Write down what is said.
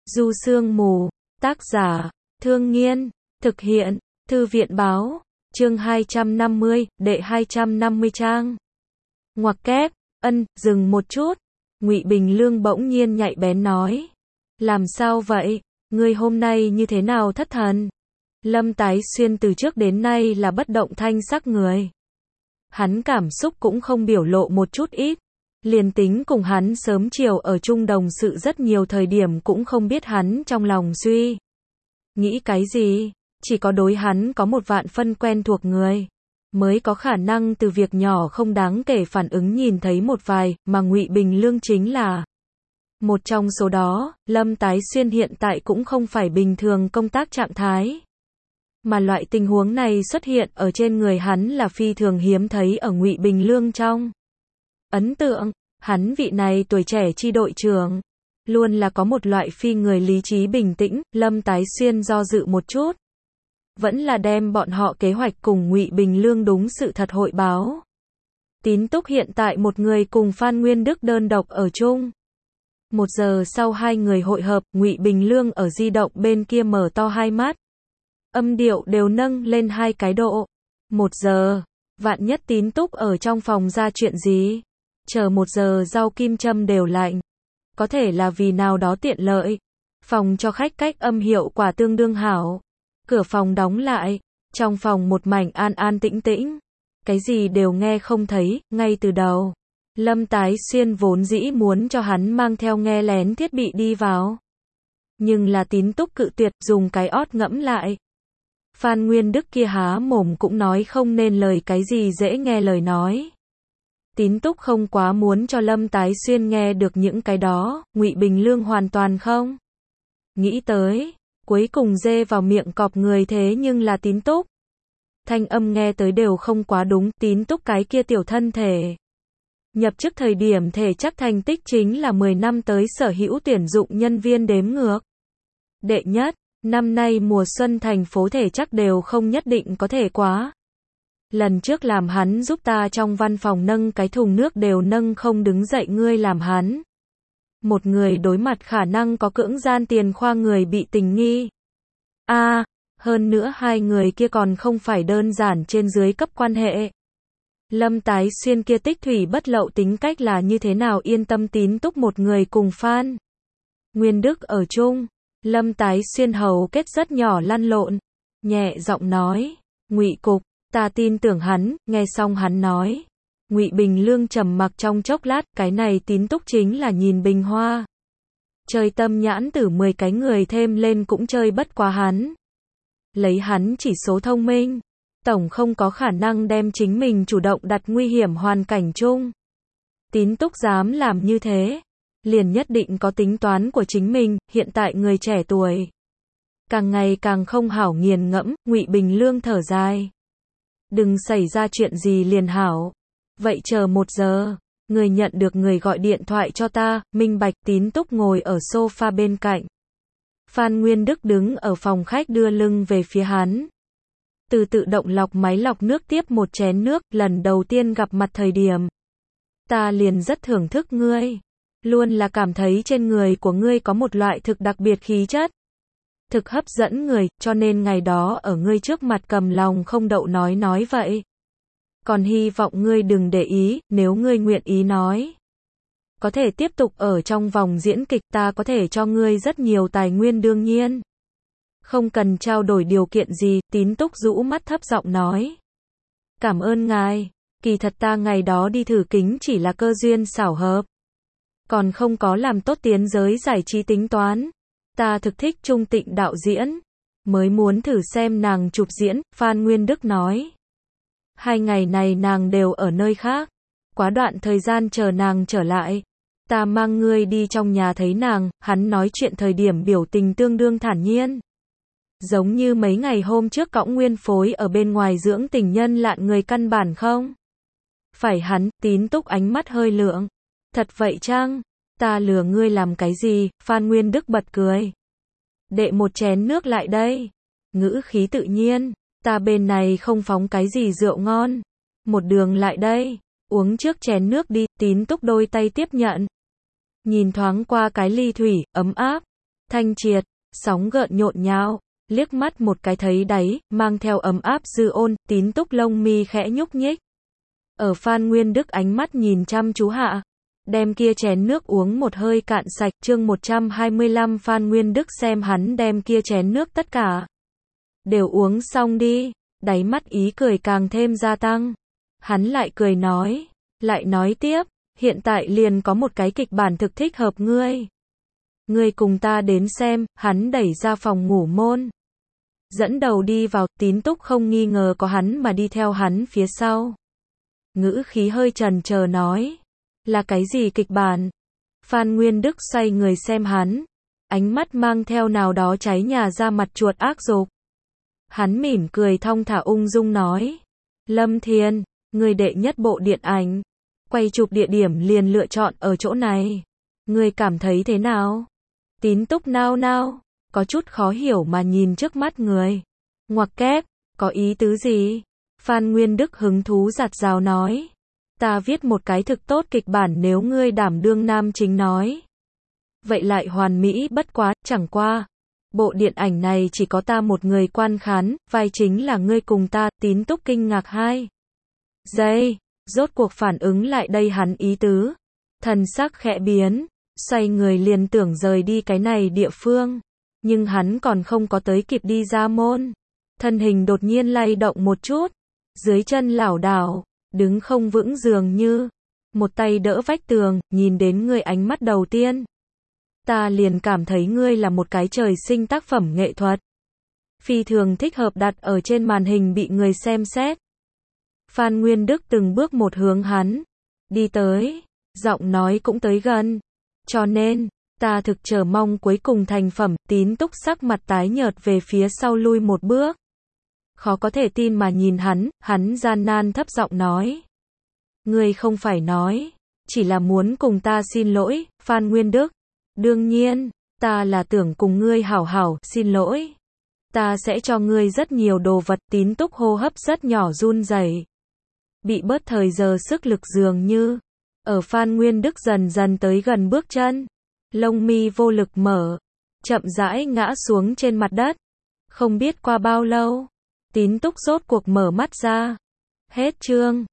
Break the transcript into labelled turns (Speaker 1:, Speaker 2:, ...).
Speaker 1: Du Sương Mù, tác giả, Thương Nghiên, thực hiện, Thư viện báo, chương 250, đệ 250 trang. Ngoặc kép, dừng một chút. Ngụy Bình Lương bỗng nhiên nhạy bén nói. Làm sao vậy, ngươi hôm nay như thế nào thất thần? Lâm Tái Xuyên từ trước đến nay là bất động thanh sắc người. Hắn cảm xúc cũng không biểu lộ một chút ít. Liền tính cùng hắn sớm chiều ở chung đồng sự rất nhiều thời điểm cũng không biết hắn trong lòng suy nghĩ cái gì, chỉ có đối hắn có một vạn phân quen thuộc người, mới có khả năng từ việc nhỏ không đáng kể phản ứng nhìn thấy một vài, mà Ngụy Bình Lương chính là một trong số đó. Lâm Tái Xuyên hiện tại cũng không phải bình thường công tác trạng thái, mà loại tình huống này xuất hiện ở trên người hắn là phi thường hiếm thấy ở Ngụy Bình Lương trong ấn tượng. Hắn vị này tuổi trẻ chi đội trưởng, luôn là có một loại phi người lý trí bình tĩnh. Lâm Tái Xuyên do dự một chút, vẫn là đem bọn họ kế hoạch cùng Ngụy Bình Lương đúng sự thật hội báo. Tín Túc hiện tại một người cùng Phan Nguyên Đức đơn độc ở chung. 1 giờ sau hai người hội hợp, Ngụy Bình Lương ở di động bên kia mở to hai mắt, âm điệu đều nâng lên 2 cái độ. 1 giờ, vạn nhất Tín Túc ở trong phòng ra chuyện gì? Chờ 1 giờ rau kim châm đều lạnh. Có thể là vì nào đó tiện lợi. Phòng cho khách cách âm hiệu quả tương đương hảo. Cửa phòng đóng lại. Trong phòng một mảnh an an tĩnh tĩnh. Cái gì đều nghe không thấy. Ngay từ đầu, Lâm Tái Xuyên vốn dĩ muốn cho hắn mang theo nghe lén thiết bị đi vào. Nhưng là Tín Túc cự tuyệt, dùng cái ót ngẫm lại. Phan Nguyên Đức kia há mồm cũng nói không nên lời cái gì dễ nghe lời nói. Tín Túc không quá muốn cho Lâm Tái Xuyên nghe được những cái đó. Ngụy Bình Lương hoàn toàn không nghĩ tới, cuối cùng dê vào miệng cọp người thế nhưng là Tín Túc. Thanh âm nghe tới đều không quá đúng. Tín Túc cái kia tiểu thân thể, nhập chức thời điểm thể chắc thành tích chính là 10 năm tới sở hữu tuyển dụng nhân viên đếm ngược đệ nhất. Năm nay mùa xuân thành phố thể chắc đều không nhất định có thể quá. Lần trước làm hắn giúp ta trong văn phòng nâng cái thùng nước đều nâng không đứng dậy, ngươi làm hắn một người đối mặt khả năng có cưỡng gian tiền khoa người bị tình nghi. Hơn nữa hai người kia còn không phải đơn giản trên dưới cấp quan hệ. Lâm Tái Xuyên kia tích thủy bất lậu tính cách là như thế nào yên tâm Tín Túc một người cùng Phan Nguyên Đức ở chung. Lâm Tái Xuyên hầu kết rất nhỏ lăn lộn, nhẹ giọng nói, Ngụy cục, ta tin tưởng hắn. Nghe xong hắn nói, Ngụy Bình Lương trầm mặc trong chốc lát, cái này Tín Túc chính là nhìn bình hoa. Chơi tâm nhãn tử 10 cái người thêm lên cũng chơi bất quá hắn. Lấy hắn chỉ số thông minh, tổng không có khả năng đem chính mình chủ động đặt nguy hiểm hoàn cảnh chung. Tín Túc dám làm như thế, liền nhất định có tính toán của chính mình. Hiện tại người trẻ tuổi càng ngày càng không hảo nghiền ngẫm. Ngụy Bình Lương thở dài. Đừng xảy ra chuyện gì liền hảo. Vậy chờ 1 giờ, người nhận được người gọi điện thoại cho ta, minh bạch. Tín Túc ngồi ở sofa bên cạnh. Phan Nguyên Đức đứng ở phòng khách đưa lưng về phía hắn. Từ tự động lọc máy lọc nước tiếp một chén nước. Lần đầu tiên gặp mặt thời điểm, ta liền rất thưởng thức ngươi. Luôn là cảm thấy trên người của ngươi có một loại thực đặc biệt khí chất, thực hấp dẫn người, cho nên ngày đó ở ngươi trước mặt cầm lòng không đậu nói vậy. Còn hy vọng ngươi đừng để ý, nếu ngươi nguyện ý nói, có thể tiếp tục ở trong vòng diễn kịch, ta có thể cho ngươi rất nhiều tài nguyên, đương nhiên không cần trao đổi điều kiện gì. Tín Túc rũ mắt thấp giọng nói, cảm ơn ngài, kỳ thật ta ngày đó đi thử kính chỉ là cơ duyên xảo hợp, còn không có làm tốt tiến giới giải trí tính toán. Ta thực thích Trung Tịnh đạo diễn, mới muốn thử xem nàng chụp diễn. Phan Nguyên Đức nói, 2 ngày này nàng đều ở nơi khác, quá đoạn thời gian chờ nàng trở lại, ta mang ngươi đi trong nhà thấy nàng. Hắn nói chuyện thời điểm biểu tình tương đương thản nhiên, giống như mấy ngày hôm trước cõng nguyên phối ở bên ngoài dưỡng tình nhân lạn người căn bản không phải hắn. Tín Túc ánh mắt hơi lượng, thật vậy chăng? Ta lừa ngươi làm cái gì? Phan Nguyên Đức bật cười. Đệ một chén nước lại đây. Ngữ khí tự nhiên. Ta bên này không phóng cái gì rượu ngon. Một đường lại đây. Uống trước chén nước đi. Tín Túc đôi tay tiếp nhận. Nhìn thoáng qua cái ly thủy, ấm áp. thanh triệt, sóng gợn nhộn nhạo, liếc mắt một cái thấy đáy, mang theo ấm áp dư ôn, Tín Túc lông mi khẽ nhúc nhích. Ở Phan Nguyên Đức ánh mắt nhìn chăm chú hạ, đem kia chén nước uống một hơi cạn sạch. Chương 125 Phan Nguyên Đức xem hắn đem kia chén nước tất cả đều uống xong đi, đáy mắt ý cười càng thêm gia tăng. Hắn lại cười nói, lại nói tiếp, hiện tại liền có một cái kịch bản thực thích hợp ngươi. Ngươi cùng ta đến xem. Hắn đẩy ra phòng ngủ môn, dẫn đầu đi vào. Tín Túc không nghi ngờ có hắn mà đi theo hắn phía sau. Ngữ khí hơi chần chờ nói, là cái gì kịch bản? Phan Nguyên Đức xoay người xem hắn, ánh mắt mang theo nào đó cháy nhà ra mặt chuột ác dục. Hắn mỉm cười thong thả ung dung nói, Lâm Thiên, người đệ nhất bộ điện ảnh, quay chụp địa điểm liền lựa chọn ở chỗ này. Người cảm thấy thế nào? Tín Túc nao nao, có chút khó hiểu mà nhìn trước mắt người. Ngoặc kép, có ý tứ gì? Phan Nguyên Đức hứng thú giặt rào nói, ta viết một cái thực tốt kịch bản, nếu ngươi đảm đương nam chính nói, vậy lại hoàn mỹ bất quá. Chẳng qua, bộ điện ảnh này chỉ có ta một người quan khán, vai chính là ngươi cùng ta. Tín Túc kinh ngạc 2 giây, rốt cuộc phản ứng lại đây hắn ý tứ, thần sắc khẽ biến, xoay người liền tưởng rời đi cái này địa phương, nhưng hắn còn không có tới kịp đi ra môn, thân hình đột nhiên lay động một chút, dưới chân lảo đảo, đứng không vững dường như, một tay đỡ vách tường. Nhìn đến ngươi ánh mắt đầu tiên, ta liền cảm thấy ngươi là một cái trời sinh tác phẩm nghệ thuật, phi thường thích hợp đặt ở trên màn hình bị người xem xét. Phan Nguyên Đức từng bước một hướng hắn đi tới, giọng nói cũng tới gần, cho nên ta thực chờ mong cuối cùng thành phẩm. Tín Túc sắc mặt tái nhợt về phía sau lui một bước, khó có thể tin mà nhìn hắn gian nan thấp giọng nói, ngươi không phải nói chỉ là muốn cùng ta xin lỗi? Phan Nguyên Đức, đương nhiên, ta là tưởng cùng ngươi hảo hảo xin lỗi, ta sẽ cho ngươi rất nhiều đồ vật. Tín Túc hô hấp rất nhỏ run rẩy, bị bớt thời giờ sức lực dường như. Ở Phan Nguyên Đức dần dần tới gần bước chân, lông mi vô lực mở, chậm rãi ngã xuống trên mặt đất. Không biết qua bao lâu, Tín Túc rốt cuộc mở mắt ra. Hết chương.